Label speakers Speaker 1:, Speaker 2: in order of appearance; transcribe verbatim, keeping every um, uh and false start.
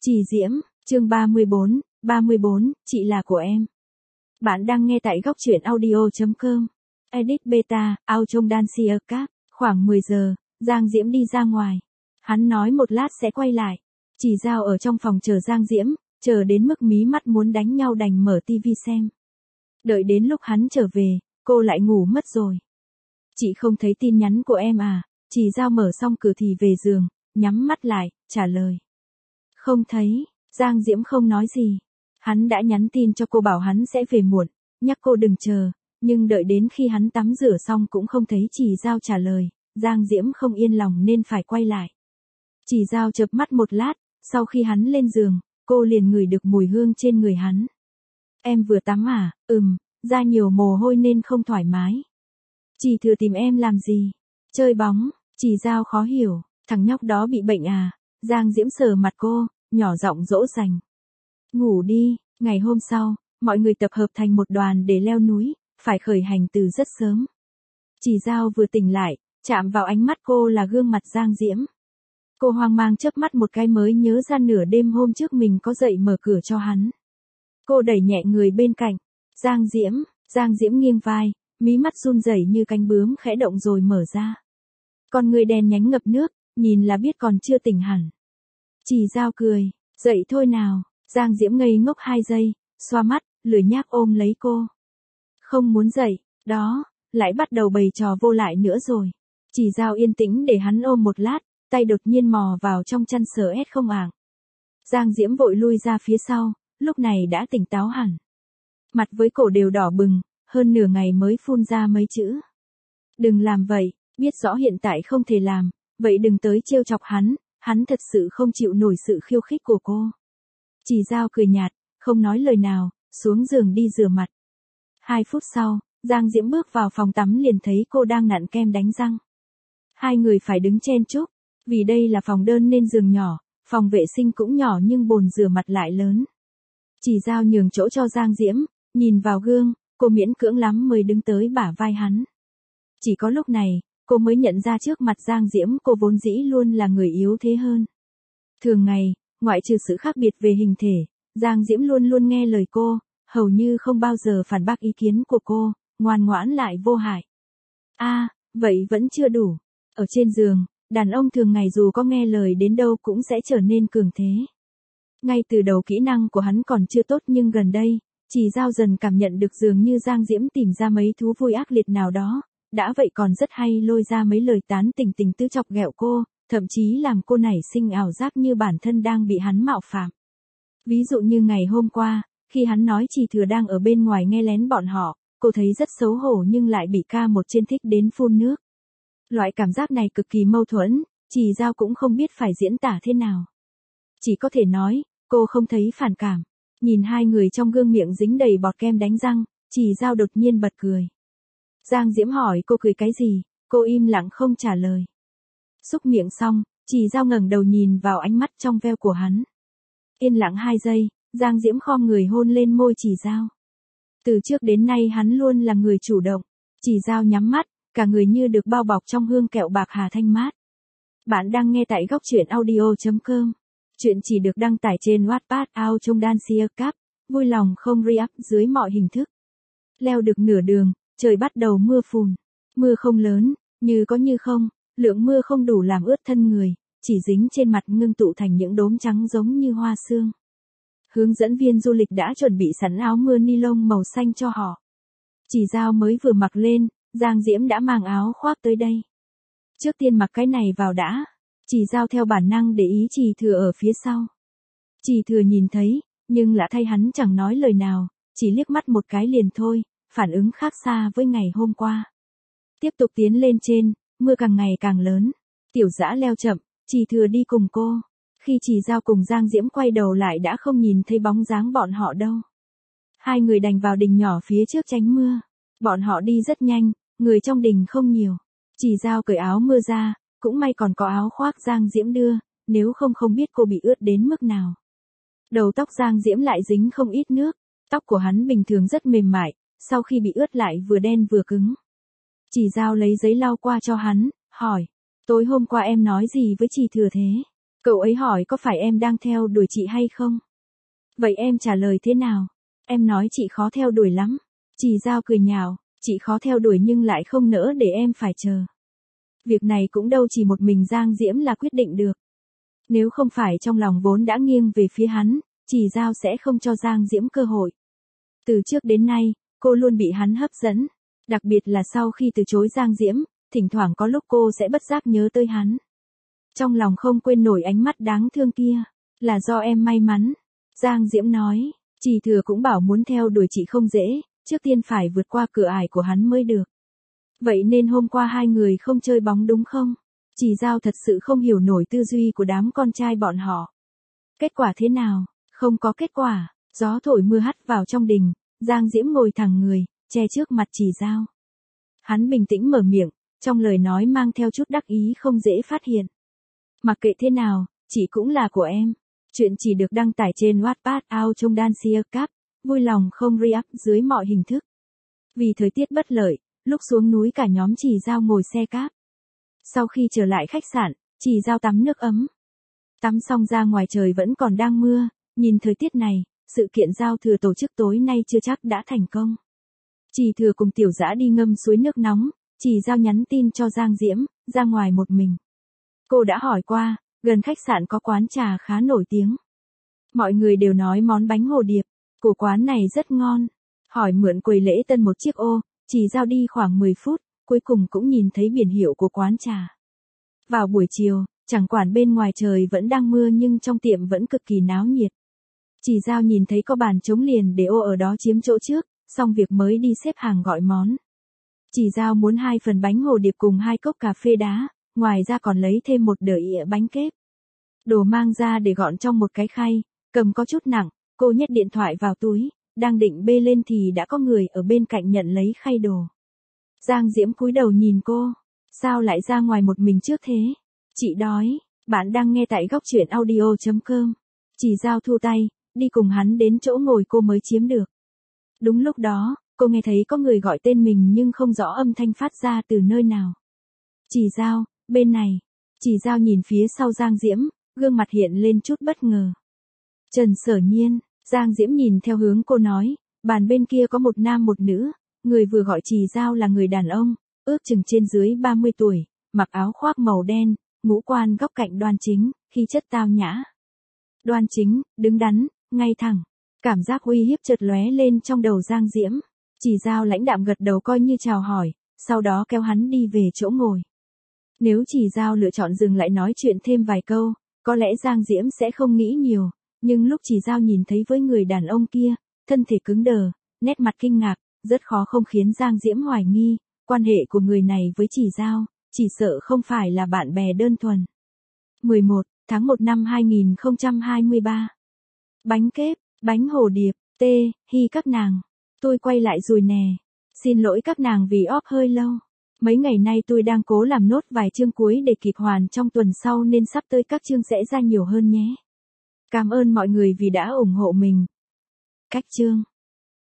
Speaker 1: Chỉ Diễm, chương ba mươi bốn, ba mươi bốn, chị là của em. Bạn đang nghe tại góc truyện audio.com. Edit beta, Auchong Dancia Cap. Khoảng mười giờ, Giang Diễm đi ra ngoài. Hắn nói một lát sẽ quay lại. Chỉ Giao ở trong phòng chờ Giang Diễm, chờ đến mức mí mắt muốn đánh nhau đành mở tivi xem. Đợi đến lúc hắn trở về, cô lại ngủ mất rồi. Chị không thấy tin nhắn của em à? Chỉ Giao mở xong cửa thì về giường, nhắm mắt lại, trả lời. Không thấy. Giang Diễm không nói gì. Hắn đã nhắn tin cho cô bảo hắn sẽ về muộn, nhắc cô đừng chờ, nhưng đợi đến khi hắn tắm rửa xong cũng không thấy Chỉ Giao trả lời, Giang Diễm không yên lòng nên phải quay lại. Chỉ Giao chợp mắt một lát, sau khi hắn lên giường, cô liền ngửi được mùi hương trên người hắn. Em vừa tắm à? Ừm, ra nhiều mồ hôi nên không thoải mái. Chỉ Thừa tìm em làm gì? Chơi bóng. Chỉ Giao khó hiểu, thằng nhóc đó bị bệnh à? Giang Diễm sờ mặt cô, nhỏ giọng dỗ dành. Ngủ đi. Ngày hôm sau, mọi người tập hợp thành một đoàn để leo núi, phải khởi hành từ rất sớm. Chỉ Giao vừa tỉnh lại, chạm vào ánh mắt cô là gương mặt Giang Diễm. Cô hoang mang chớp mắt một cái mới nhớ ra nửa đêm hôm trước mình có dậy mở cửa cho hắn. Cô đẩy nhẹ người bên cạnh. Giang Diễm. Giang Diễm nghiêng vai, mí mắt run rẩy như cánh bướm khẽ động rồi mở ra. Con người đen nhánh ngập nước, nhìn là biết còn chưa tỉnh hẳn. Chỉ Giao cười, dậy thôi nào. Giang Diễm ngây ngốc hai giây, xoa mắt, lười nhác ôm lấy cô. Không muốn dậy, đó, lại bắt đầu bày trò vô lại nữa rồi. Chỉ Giao yên tĩnh để hắn ôm một lát, tay đột nhiên mò vào trong chăn sờ ét không ảng. Giang Diễm vội lui ra phía sau, lúc này đã tỉnh táo hẳn. Mặt với cổ đều đỏ bừng, hơn nửa ngày mới phun ra mấy chữ. Đừng làm vậy, biết rõ hiện tại không thể làm, vậy đừng tới trêu chọc hắn, hắn thật sự không chịu nổi sự khiêu khích của cô. Chỉ Giao cười nhạt, không nói lời nào, xuống giường đi rửa mặt. Hai phút sau, Giang Diễm bước vào phòng tắm liền thấy cô đang nặn kem đánh răng. Hai người phải đứng chen chúc, vì đây là phòng đơn nên giường nhỏ, phòng vệ sinh cũng nhỏ nhưng bồn rửa mặt lại lớn. Chỉ Giao nhường chỗ cho Giang Diễm, nhìn vào gương, cô miễn cưỡng lắm mới đứng tới bả vai hắn. Chỉ có lúc này, cô mới nhận ra trước mặt Giang Diễm cô vốn dĩ luôn là người yếu thế hơn. Thường ngày, ngoại trừ sự khác biệt về hình thể, Giang Diễm luôn luôn nghe lời cô, hầu như không bao giờ phản bác ý kiến của cô, ngoan ngoãn lại vô hại. A, à, vậy vẫn chưa đủ. Ở trên giường, đàn ông thường ngày dù có nghe lời đến đâu cũng sẽ trở nên cường thế. Ngay từ đầu kỹ năng của hắn còn chưa tốt nhưng gần đây, Chỉ Giao dần cảm nhận được dường như Giang Diễm tìm ra mấy thú vui ác liệt nào đó, đã vậy còn rất hay lôi ra mấy lời tán tỉnh tình tứ chọc ghẹo cô, thậm chí làm cô nảy sinh ảo giác như bản thân đang bị hắn mạo phạm. Ví dụ như ngày hôm qua, khi hắn nói Chỉ Thừa đang ở bên ngoài nghe lén bọn họ, cô thấy rất xấu hổ nhưng lại bị ca một trên thích đến phun nước. Loại cảm giác này cực kỳ mâu thuẫn, Chỉ Giao cũng không biết phải diễn tả thế nào. Chỉ có thể nói, cô không thấy phản cảm. Nhìn hai người trong gương miệng dính đầy bọt kem đánh răng, Chỉ Giao đột nhiên bật cười. Giang Diễm hỏi cô cười cái gì, cô im lặng không trả lời. Xúc miệng xong, Chỉ Giao ngẩng đầu nhìn vào ánh mắt trong veo của hắn. Yên lặng hai giây, Giang Diễm khom người hôn lên môi Chỉ Giao. Từ trước đến nay hắn luôn là người chủ động. Chỉ Giao nhắm mắt, cả người như được bao bọc trong hương kẹo bạc hà thanh mát. Bạn đang nghe tại góc truyện audio.com. Chuyện chỉ được đăng tải trên Wattpad Auchong Dancia Cap. Vui lòng không re-up dưới mọi hình thức. Leo được nửa đường, trời bắt đầu mưa phùn. Mưa không lớn, như có như không. Lượng mưa không đủ làm ướt thân người, chỉ dính trên mặt ngưng tụ thành những đốm trắng giống như hoa sương. Hướng dẫn viên du lịch đã chuẩn bị sẵn áo mưa ni lông màu xanh cho họ. Chỉ Giao mới vừa mặc lên, Giang Diễm đã mang áo khoác tới đây. Trước tiên mặc cái này vào đã. Chỉ Giao theo bản năng để ý Chỉ Thừa ở phía sau. Chỉ Thừa nhìn thấy, nhưng lạ thay hắn chẳng nói lời nào, chỉ liếc mắt một cái liền thôi, phản ứng khác xa với ngày hôm qua. Tiếp tục tiến lên trên. Mưa càng ngày càng lớn. Tiểu Dã leo chậm, Chỉ Thừa đi cùng cô. Khi Chỉ Giao cùng Giang Diễm quay đầu lại đã không nhìn thấy bóng dáng bọn họ đâu. Hai người đành vào đình nhỏ phía trước tránh mưa. Bọn họ đi rất nhanh, người trong đình không nhiều. Chỉ Giao cởi áo mưa ra, cũng may còn có áo khoác Giang Diễm đưa, nếu không không biết cô bị ướt đến mức nào. Đầu tóc Giang Diễm lại dính không ít nước. Tóc của hắn bình thường rất mềm mại, sau khi bị ướt lại vừa đen vừa cứng. Chỉ Giao lấy giấy lau qua cho hắn, hỏi, tối hôm qua em nói gì với Chỉ Thừa thế? Cậu ấy hỏi có phải em đang theo đuổi chị hay không? Vậy em trả lời thế nào? Em nói chị khó theo đuổi lắm. Chị Giao cười nhạo, chị khó theo đuổi nhưng lại không nỡ để em phải chờ. Việc này cũng đâu chỉ một mình Giang Diễm là quyết định được. Nếu không phải trong lòng vốn đã nghiêng về phía hắn, chị Giao sẽ không cho Giang Diễm cơ hội. Từ trước đến nay, cô luôn bị hắn hấp dẫn. Đặc biệt là sau khi từ chối Giang Diễm, thỉnh thoảng có lúc cô sẽ bất giác nhớ tới hắn. Trong lòng không quên nổi ánh mắt đáng thương kia. Là do em may mắn. Giang Diễm nói, chị Thừa cũng bảo muốn theo đuổi chị không dễ, trước tiên phải vượt qua cửa ải của hắn mới được. Vậy nên hôm qua hai người không chơi bóng đúng không? Chị Giao thật sự không hiểu nổi tư duy của đám con trai bọn họ. Kết quả thế nào? Không có kết quả. Gió thổi mưa hắt vào trong đình, Giang Diễm ngồi thẳng người, che trước mặt chị Giao. Hắn bình tĩnh mở miệng, trong lời nói mang theo chút đắc ý không dễ phát hiện. Mặc kệ thế nào, chị cũng là của em. Chuyện chỉ được đăng tải trên Wattpad Ao trong Dancia Cup, vui lòng không re-up dưới mọi hình thức. Vì thời tiết bất lợi, lúc xuống núi cả nhóm chị Giao ngồi xe cáp. Sau khi trở lại khách sạn, chị Giao tắm nước ấm. Tắm xong ra ngoài trời vẫn còn đang mưa, nhìn thời tiết này, sự kiện giao thừa tổ chức tối nay chưa chắc đã thành công. Chị Thừa cùng Tiểu Dã đi ngâm suối nước nóng, chị Giao nhắn tin cho Giang Diễm, ra ngoài một mình. Cô đã hỏi qua, gần khách sạn có quán trà khá nổi tiếng. Mọi người đều nói món bánh hồ điệp của quán này rất ngon. Hỏi mượn quầy lễ tân một chiếc ô, chị Giao đi khoảng mười phút, cuối cùng cũng nhìn thấy biển hiệu của quán trà. Vào buổi chiều, chẳng quản bên ngoài trời vẫn đang mưa nhưng trong tiệm vẫn cực kỳ náo nhiệt. Chị Giao nhìn thấy có bàn trống liền để ô ở đó chiếm chỗ trước, xong việc mới đi xếp hàng gọi món. Chị Giao muốn hai phần bánh hồ điệp cùng hai cốc cà phê đá, ngoài ra còn lấy thêm một đĩa bánh kép. Đồ mang ra để gọn trong một cái khay, cầm có chút nặng, cô nhét điện thoại vào túi, đang định bê lên thì đã có người ở bên cạnh nhận lấy khay đồ. Giang Diễm cúi đầu nhìn cô, sao lại ra ngoài một mình trước thế? Chị đói, bạn đang nghe tại góc truyện audio chấm com. Chị Giao thu tay, đi cùng hắn đến chỗ ngồi cô mới chiếm được. Đúng lúc đó, cô nghe thấy có người gọi tên mình nhưng không rõ âm thanh phát ra từ nơi nào. Chị Giao, bên này. Chị Giao nhìn phía sau Giang Diễm, gương mặt hiện lên chút bất ngờ. Trần Sở Nhiên. Giang Diễm nhìn theo hướng cô nói, bàn bên kia có một nam một nữ, người vừa gọi chị Giao là người đàn ông, ước chừng trên dưới ba mươi tuổi, mặc áo khoác màu đen, ngũ quan góc cạnh đoan chính, khí chất tao nhã. Đoan chính, đứng đắn, ngay thẳng, cảm giác uy hiếp chợt lóe lên trong đầu Giang Diễm. Chị Giao lãnh đạm gật đầu coi như chào hỏi, sau đó kéo hắn đi về chỗ ngồi. Nếu chị Giao lựa chọn dừng lại nói chuyện thêm vài câu, có lẽ Giang Diễm sẽ không nghĩ nhiều. Nhưng lúc chị Giao nhìn thấy với người đàn ông kia, thân thể cứng đờ, nét mặt kinh ngạc, rất khó không khiến Giang Diễm hoài nghi, quan hệ của người này với chị Giao, chỉ sợ không phải là bạn bè đơn thuần. mười một tháng một năm hai nghìn không trăm hai mươi ba. Bánh kép, bánh hồ điệp, tê, hi các nàng. Tôi quay lại rồi nè. Xin lỗi các nàng vì óp hơi lâu. Mấy ngày nay tôi đang cố làm nốt vài chương cuối để kịp hoàn trong tuần sau nên sắp tới các chương sẽ ra nhiều hơn nhé. Cảm ơn mọi người vì đã ủng hộ mình. Cách chương